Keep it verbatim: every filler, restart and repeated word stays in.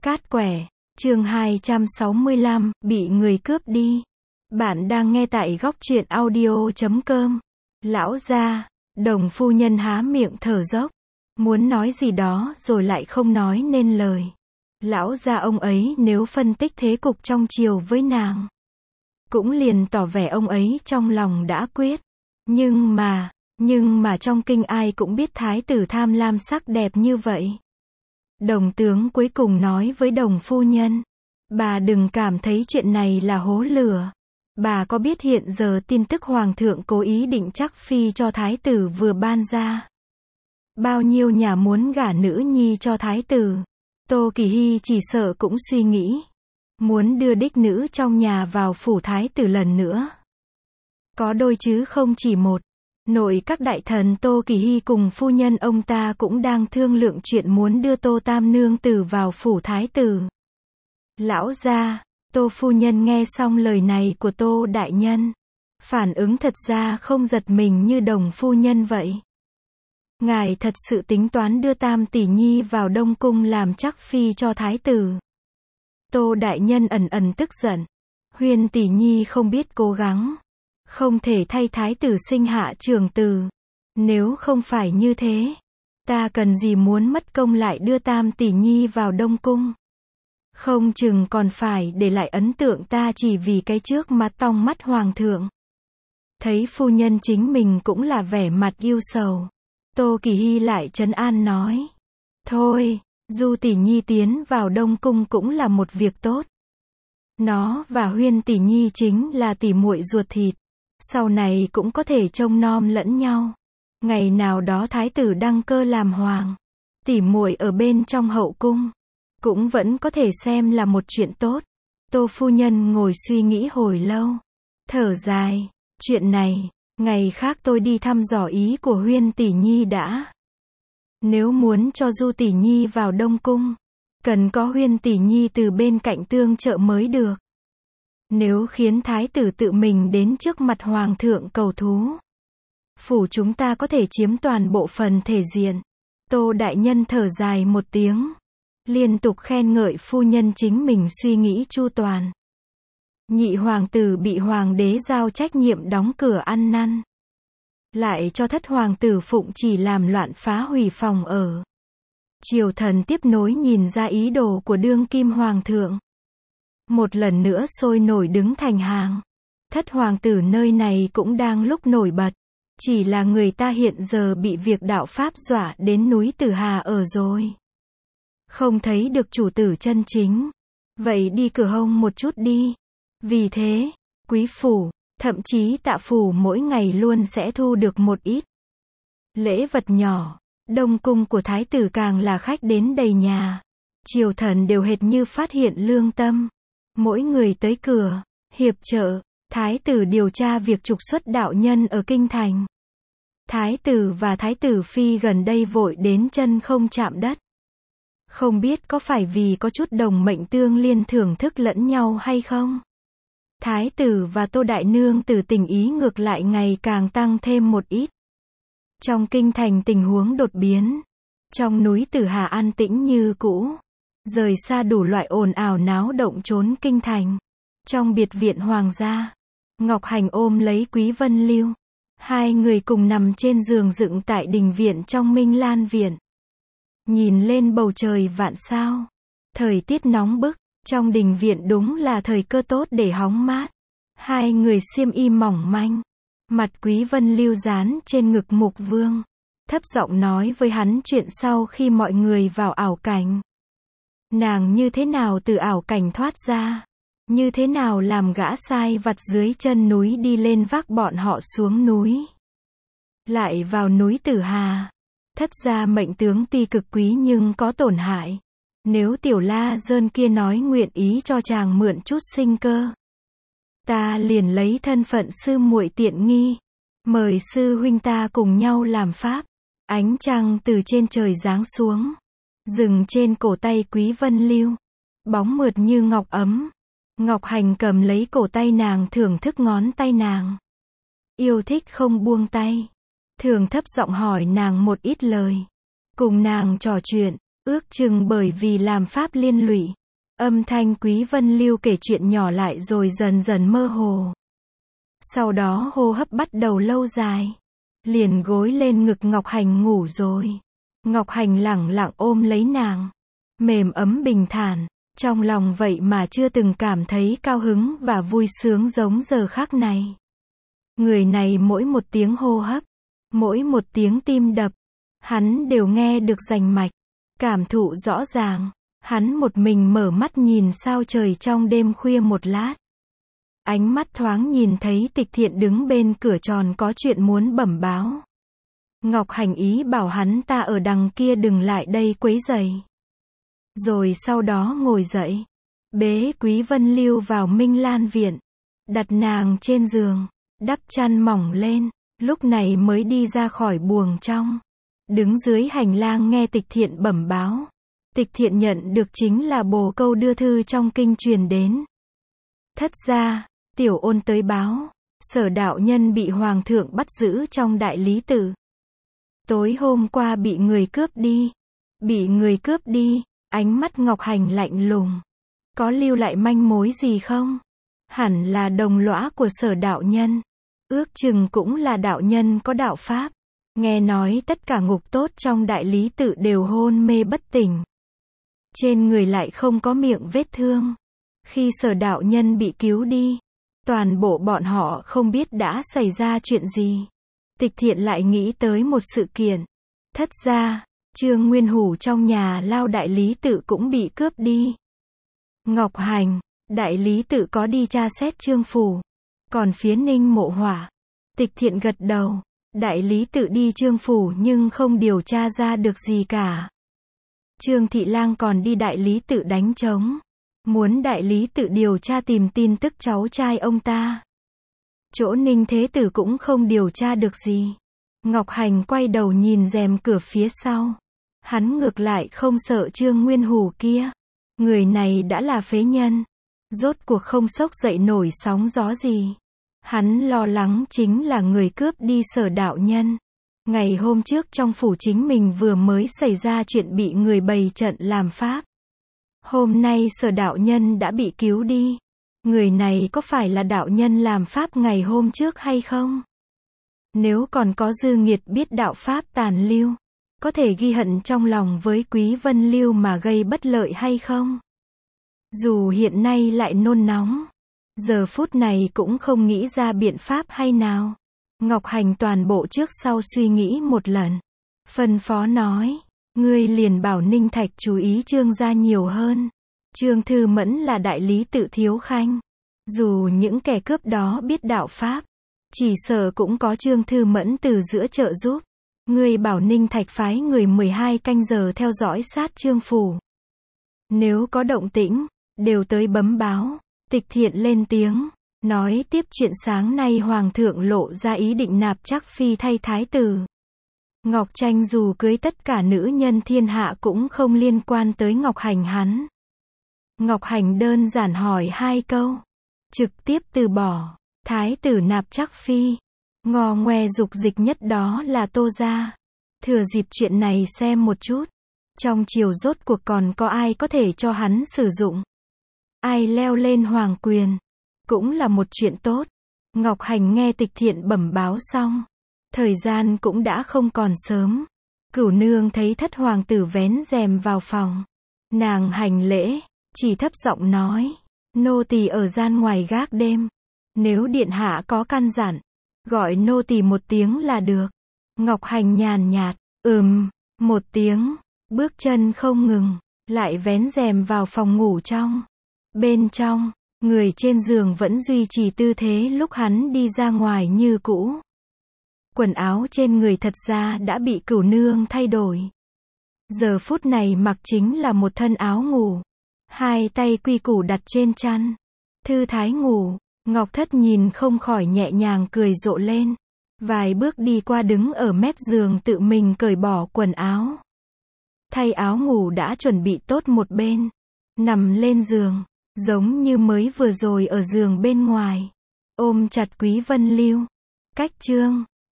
Cát quẻ, chương hai trăm sáu mươi lăm, bị người cướp đi. Bạn đang nghe tại góc truyện audio chấm com. Lão gia, Đồng phu nhân há miệng thở dốc, muốn nói gì đó rồi lại không nói nên lời. Lão gia ông ấy nếu phân tích thế cục trong triều với nàng, cũng liền tỏ vẻ ông ấy trong lòng đã quyết. Nhưng mà, nhưng mà trong kinh ai cũng biết thái tử tham lam sắc đẹp như vậy. Đồng tướng cuối cùng nói với Đồng phu nhân, bà đừng cảm thấy chuyện này là hố lửa. Bà có biết hiện giờ tin tức hoàng thượng cố ý định chắc phi cho thái tử vừa ban ra. Bao nhiêu nhà muốn gả nữ nhi cho thái tử. Tô Kỳ Hy chỉ sợ cũng suy nghĩ, muốn đưa đích nữ trong nhà vào phủ thái tử lần nữa. Có đôi chứ không chỉ một. Nội các đại thần Tô Kỳ Hy cùng phu nhân ông ta cũng đang thương lượng chuyện muốn đưa Tô Tam nương tử vào phủ thái tử. Lão gia, Tô phu nhân nghe xong lời này của Tô đại nhân, phản ứng thật ra không giật mình như Đồng phu nhân vậy. Ngài thật sự tính toán đưa Tam tỷ nhi vào Đông cung làm chắc phi cho thái tử. Tô đại nhân ẩn ẩn tức giận. Huyên tỷ nhi không biết cố gắng, không thể thay thái tử sinh hạ trưởng tử. Nếu không phải như thế, ta cần gì muốn mất công lại đưa Tam tỷ nhi vào Đông cung. Không chừng còn phải để lại ấn tượng ta chỉ vì cái trước mặt tong mắt hoàng thượng. Thấy phu nhân chính mình cũng là vẻ mặt yêu sầu, Tô Kỳ Hy lại trấn an nói, thôi, Du tỷ nhi tiến vào Đông cung cũng là một việc tốt. Nó và Huyên tỷ nhi chính là tỷ muội ruột thịt, sau này cũng có thể trông nom lẫn nhau. Ngày nào đó thái tử đăng cơ làm hoàng, tỷ muội ở bên trong hậu cung, cũng vẫn có thể xem là một chuyện tốt. Tô phu nhân ngồi suy nghĩ hồi lâu, thở dài, chuyện này, ngày khác tôi đi thăm dò ý của Huyên tỷ nhi đã. Nếu muốn cho Du tỷ nhi vào Đông cung, cần có Huyên tỷ nhi từ bên cạnh tương trợ mới được. Nếu khiến thái tử tự mình đến trước mặt hoàng thượng cầu thú, phủ chúng ta có thể chiếm toàn bộ phần thể diện. Tô đại nhân thở dài một tiếng, liên tục khen ngợi phu nhân chính mình suy nghĩ chu toàn. Nhị hoàng tử bị hoàng đế giao trách nhiệm đóng cửa ăn năn, lại cho thất hoàng tử Phụng chỉ làm loạn phá hủy phòng ở. Triều thần tiếp nối nhìn ra ý đồ của đương kim hoàng thượng, một lần nữa sôi nổi đứng thành hàng. Thất hoàng tử nơi này cũng đang lúc nổi bật, chỉ là người ta hiện giờ bị việc đạo pháp dọa đến núi Tử Hà ở rồi, không thấy được chủ tử chân chính. Vậy đi cửa hông một chút đi. Vì thế, quý phủ, thậm chí tạ phủ mỗi ngày luôn sẽ thu được một ít lễ vật nhỏ. Đông cung của thái tử càng là khách đến đầy nhà. Triều thần đều hệt như phát hiện lương tâm. Mỗi người tới cửa, hiệp trợ, thái tử điều tra việc trục xuất đạo nhân ở kinh thành. Thái tử và thái tử phi gần đây vội đến chân không chạm đất. Không biết có phải vì có chút đồng mệnh tương liên thưởng thức lẫn nhau hay không? Thái tử và Tô đại nương tử tình ý ngược lại ngày càng tăng thêm một ít. Trong kinh thành tình huống đột biến. Trong núi Tử Hà an tĩnh như cũ, rời xa đủ loại ồn ào náo động trốn kinh thành. Trong biệt viện hoàng gia, Ngọc Hành ôm lấy Quý Vân Lưu. Hai người cùng nằm trên giường dựng tại đình viện trong Minh Lan viện. Nhìn lên bầu trời vạn sao. Thời tiết nóng bức, trong đình viện đúng là thời cơ tốt để hóng mát. Hai người xiêm y mỏng manh, mặt Quý Vân Lưu dán trên ngực Mục Vương, thấp giọng nói với hắn chuyện sau khi mọi người vào ảo cảnh. Nàng như thế nào từ ảo cảnh thoát ra, như thế nào làm gã sai vặt dưới chân núi đi lên vác bọn họ xuống núi, lại vào núi Tử Hà. Thất gia mệnh tướng tuy cực quý nhưng có tổn hại. Nếu tiểu la dơn kia nói nguyện ý cho chàng mượn chút sinh cơ, ta liền lấy thân phận sư muội tiện nghi, mời sư huynh ta cùng nhau làm pháp. Ánh trăng từ trên trời giáng xuống, dừng trên cổ tay Quý Vân Lưu, bóng mượt như ngọc ấm. Ngọc Hành cầm lấy cổ tay nàng thưởng thức ngón tay nàng, yêu thích không buông tay, thường thấp giọng hỏi nàng một ít lời, cùng nàng trò chuyện. Ước chừng bởi vì làm pháp liên lụy. Âm thanh Quý Vân Lưu kể chuyện nhỏ lại rồi dần dần mơ hồ. Sau đó hô hấp bắt đầu lâu dài. Liền gối lên ngực Ngọc Hành ngủ rồi. Ngọc Hành lẳng lặng ôm lấy nàng. Mềm ấm bình thản. Trong lòng vậy mà chưa từng cảm thấy cao hứng và vui sướng giống giờ khắc này. Người này mỗi một tiếng hô hấp, mỗi một tiếng tim đập, hắn đều nghe được rành mạch, cảm thụ rõ ràng. Hắn một mình mở mắt nhìn sao trời trong đêm khuya một lát. Ánh mắt thoáng nhìn thấy Tịch Thiện đứng bên cửa tròn có chuyện muốn bẩm báo. Ngọc Hành ý bảo hắn ta ở đằng kia đừng lại đây quấy rầy. Rồi sau đó ngồi dậy, bế Quý Vân Lưu vào Minh Lan viện, đặt nàng trên giường, đắp chăn mỏng lên, lúc này mới đi ra khỏi buồng trong. Đứng dưới hành lang nghe Tịch Thiện bẩm báo. Tịch Thiện nhận được chính là bồ câu đưa thư trong kinh truyền đến. Thất gia, Tiểu Ôn tới báo, Sở đạo nhân bị hoàng thượng bắt giữ trong đại lý tự. Tối hôm qua bị người cướp đi. Bị người cướp đi, ánh mắt Ngọc Hành lạnh lùng. Có lưu lại manh mối gì không? Hẳn là đồng lõa của Sở đạo nhân. Ước chừng cũng là đạo nhân có đạo pháp. Nghe nói tất cả ngục tốt trong đại lý tự đều hôn mê bất tỉnh. Trên người lại không có miệng vết thương. Khi Sở đạo nhân bị cứu đi, toàn bộ bọn họ không biết đã xảy ra chuyện gì. Tịch Thiện lại nghĩ tới một sự kiện. Thất gia, Trương Nguyên Hủ trong nhà lao đại lý tự cũng bị cướp đi. Ngọc Hành, đại lý tự có đi tra xét Trương phủ. Còn phía Ninh Mộ Hỏa. Tịch Thiện gật đầu. Đại lý tự đi Trương phủ nhưng không điều tra ra được gì cả. Trương Thị Lang còn đi đại lý tự đánh trống. Muốn đại lý tự điều tra tìm tin tức cháu trai ông ta. Chỗ Ninh Thế Tử cũng không điều tra được gì. Ngọc Hành quay đầu nhìn rèm cửa phía sau. Hắn ngược lại không sợ Trương Nguyên Hủ kia. Người này đã là phế nhân. Rốt cuộc không xốc dậy nổi sóng gió gì. Hắn lo lắng chính là người cướp đi Sở đạo nhân. Ngày hôm trước trong phủ chính mình vừa mới xảy ra chuyện bị người bày trận làm pháp. Hôm nay Sở đạo nhân đã bị cứu đi. Người này có phải là đạo nhân làm pháp ngày hôm trước hay không? Nếu còn có dư nghiệt biết đạo pháp tàn lưu, có thể ghi hận trong lòng với Quý Vân Lưu mà gây bất lợi hay không? Dù hiện nay lại nôn nóng, giờ phút này cũng không nghĩ ra biện pháp hay nào. Ngọc Hành toàn bộ trước sau suy nghĩ một lần. Phân phó nói, ngươi liền bảo Ninh Thạch chú ý Trương gia nhiều hơn. Trương Thư Mẫn là đại lý tự thiếu khanh. Dù những kẻ cướp đó biết đạo pháp, chỉ sợ cũng có Trương Thư Mẫn từ giữa trợ giúp. Ngươi bảo Ninh Thạch phái người mười hai canh giờ theo dõi sát Trương phủ. Nếu có động tĩnh, đều tới bấm báo. Tịch Thiện lên tiếng, nói tiếp chuyện sáng nay Hoàng thượng lộ ra ý định nạp Trác Phi thay thái tử. Ngọc Tranh dù cưới tất cả nữ nhân thiên hạ cũng không liên quan tới Ngọc Hành hắn. Ngọc Hành đơn giản hỏi hai câu, trực tiếp từ bỏ. Thái tử nạp Trác Phi, ngò ngoe dục dịch nhất đó là Tô gia. Thừa dịp chuyện này xem một chút, trong triều rốt cuộc còn có ai có thể cho hắn sử dụng. Ai leo lên hoàng quyền, cũng là một chuyện tốt. Ngọc Hành nghe Tịch Thiện bẩm báo xong, thời gian cũng đã không còn sớm. Cửu nương thấy thất hoàng tử vén rèm vào phòng. Nàng hành lễ, chỉ thấp giọng nói, nô tỳ ở gian ngoài gác đêm. Nếu điện hạ có căn dặn, gọi nô tỳ một tiếng là được. Ngọc Hành nhàn nhạt, ừm, một tiếng, bước chân không ngừng, lại vén rèm vào phòng ngủ trong. Bên trong, người trên giường vẫn duy trì tư thế lúc hắn đi ra ngoài như cũ. Quần áo trên người thật ra đã bị Cửu nương thay đổi. Giờ phút này mặc chính là một thân áo ngủ. Hai tay quy củ đặt trên chăn. Thư thái ngủ. Ngọc Thất nhìn không khỏi nhẹ nhàng cười rộ lên. Vài bước đi qua đứng ở mép giường tự mình cởi bỏ quần áo. Thay áo ngủ đã chuẩn bị tốt một bên. Nằm lên giường, giống như mới vừa rồi ở giường bên ngoài. Ôm chặt Quý Vân Lưu. Cách chương